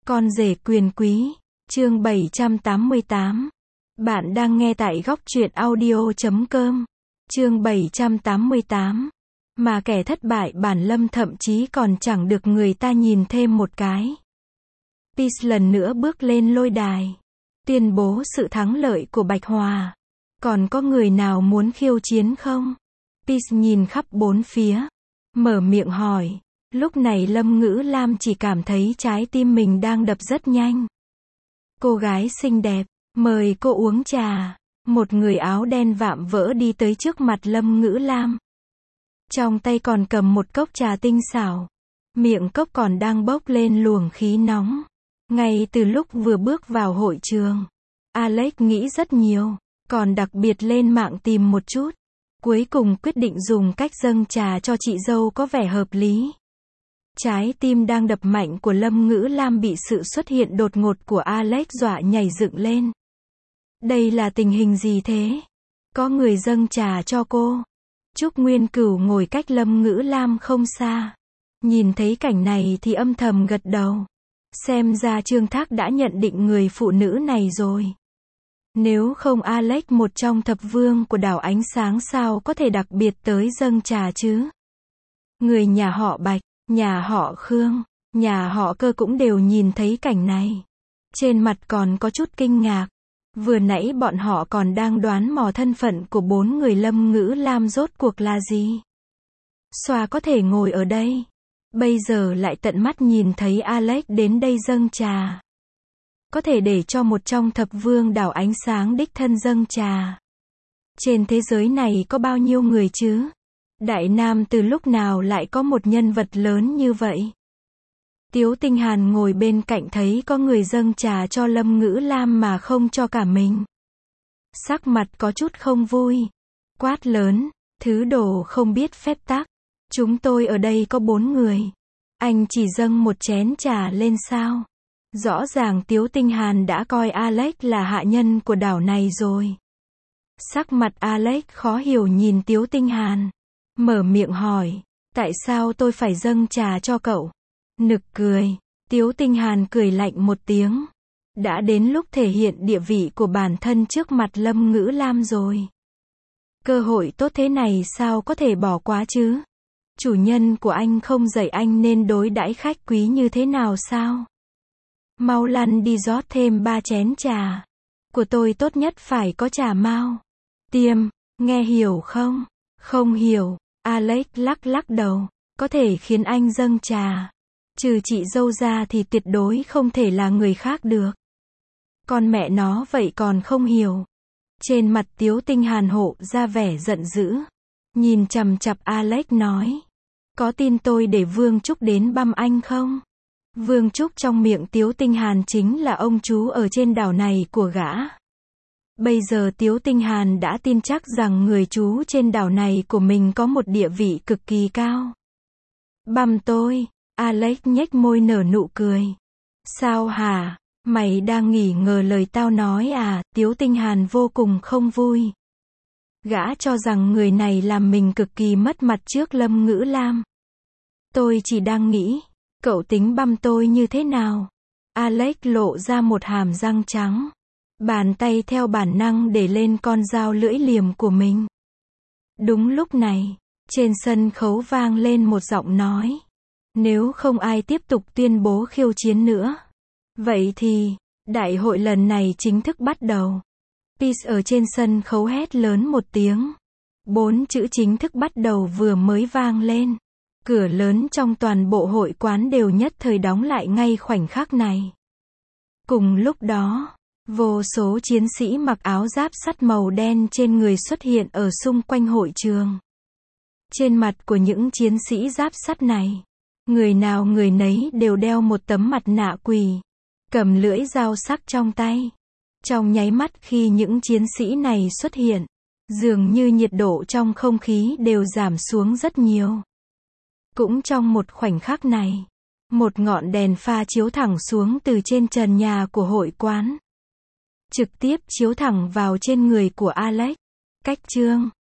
Con rể quyền quý, chương 788. Bạn đang nghe tại góc truyện audio.com. Chương 788. Mà kẻ thất bại bản lâm thậm chí còn chẳng được người ta nhìn thêm một cái. Peace lần nữa bước lên lôi đài, tuyên bố sự thắng lợi của Bạch Hòa. Còn có người nào muốn khiêu chiến không? Peace nhìn khắp bốn phía, mở miệng hỏi. Lúc này Lâm Ngữ Lam chỉ cảm thấy trái tim mình đang đập rất nhanh. Cô gái xinh đẹp, mời cô uống trà. Một người áo đen vạm vỡ đi tới trước mặt Lâm Ngữ Lam. Trong tay còn cầm một cốc trà tinh xảo. Miệng cốc còn đang bốc lên luồng khí nóng. Ngay từ lúc vừa bước vào hội trường, Alex nghĩ rất nhiều, còn đặc biệt lên mạng tìm một chút. Cuối cùng quyết định dùng cách dâng trà cho chị dâu có vẻ hợp lý. Trái tim đang đập mạnh của Lâm Ngữ Lam bị sự xuất hiện đột ngột của Alex dọa nhảy dựng lên. Đây là tình hình gì thế? Có người dâng trà cho cô. Trúc Nguyên Cửu ngồi cách Lâm Ngữ Lam không xa. Nhìn thấy cảnh này thì âm thầm gật đầu. Xem ra Trương Thác đã nhận định người phụ nữ này rồi. Nếu không Alex một trong thập vương của đảo ánh sáng sao có thể đặc biệt tới dâng trà chứ? Người nhà họ Bạch, nhà họ Khương, nhà họ Cơ cũng đều nhìn thấy cảnh này. Trên mặt còn có chút kinh ngạc. Vừa nãy bọn họ còn đang đoán mò thân phận của bốn người Lâm Ngữ Lam rốt cuộc là gì. Xoa có thể ngồi ở đây. Bây giờ lại tận mắt nhìn thấy Alex đến đây dâng trà. Có thể để cho một trong thập vương đảo ánh sáng đích thân dâng trà. Trên thế giới này có bao nhiêu người chứ? Đại Nam từ lúc nào lại có một nhân vật lớn như vậy? Tiếu Tinh Hàn ngồi bên cạnh thấy có người dâng trà cho Lâm Ngữ Lam mà không cho cả mình. Sắc mặt có chút không vui. Quát lớn, thứ đồ không biết phép tắc. Chúng tôi ở đây có 4 người. Anh chỉ dâng một chén trà lên sao? Rõ ràng Tiếu Tinh Hàn đã coi Alex là hạ nhân của đảo này rồi. Sắc mặt Alex khó hiểu nhìn Tiếu Tinh Hàn. Mở miệng hỏi, tại sao tôi phải dâng trà cho cậu? Nực cười. Tiếu Tinh Hàn cười lạnh một tiếng. Đã đến lúc thể hiện địa vị của bản thân trước mặt Lâm Ngữ Lam rồi. Cơ hội tốt thế này sao có thể bỏ qua chứ? Chủ nhân của anh không dạy anh nên đối đãi khách quý như thế nào sao? Mau lăn đi rót thêm 3 chén trà. Của tôi tốt nhất phải có trà mao. Tiêm, nghe hiểu không? Không hiểu. Alex lắc đầu. Có thể khiến anh dâng trà. Trừ chị dâu ra thì tuyệt đối không thể là người khác được. Con mẹ nó vậy còn không hiểu. Trên mặt Tiếu Tinh Hàn hộ ra vẻ giận dữ. Nhìn chằm chằm Alex nói. Có tin tôi để Vương Trúc đến băm anh không? Vương Trúc trong miệng Tiếu Tinh Hàn chính là ông chú ở trên đảo này của gã. Bây giờ Tiếu Tinh Hàn đã tin chắc rằng người chú trên đảo này của mình có một địa vị cực kỳ cao. Băm tôi. Alex nhếch môi nở nụ cười. Sao hả? Mày đang nghỉ ngờ lời tao nói à? Tiếu Tinh Hàn vô cùng không vui. Gã cho rằng người này làm mình cực kỳ mất mặt trước Lâm Ngữ Lam. Tôi chỉ đang nghĩ, cậu tính băm tôi như thế nào? Alex lộ ra một hàm răng trắng. Bàn tay theo bản năng để lên con dao lưỡi liềm của mình. Đúng lúc này, trên sân khấu vang lên một giọng nói. Nếu không ai tiếp tục tuyên bố khiêu chiến nữa. Vậy thì, đại hội lần này chính thức bắt đầu. Peace ở trên sân khấu hét lớn một tiếng. 4 chữ chính thức bắt đầu vừa mới vang lên. Cửa lớn trong toàn bộ hội quán đều nhất thời đóng lại ngay khoảnh khắc này. Cùng lúc đó, vô số chiến sĩ mặc áo giáp sắt màu đen trên người xuất hiện ở xung quanh hội trường. Trên mặt của những chiến sĩ giáp sắt này, người nào người nấy đều đeo một tấm mặt nạ quỷ, cầm lưỡi dao sắc trong tay. Trong nháy mắt khi những chiến sĩ này xuất hiện, dường như nhiệt độ trong không khí đều giảm xuống rất nhiều. Cũng trong một khoảnh khắc này, một ngọn đèn pha chiếu thẳng xuống từ trên trần nhà của hội quán. Trực tiếp chiếu thẳng vào trên người của Alex. Cách chương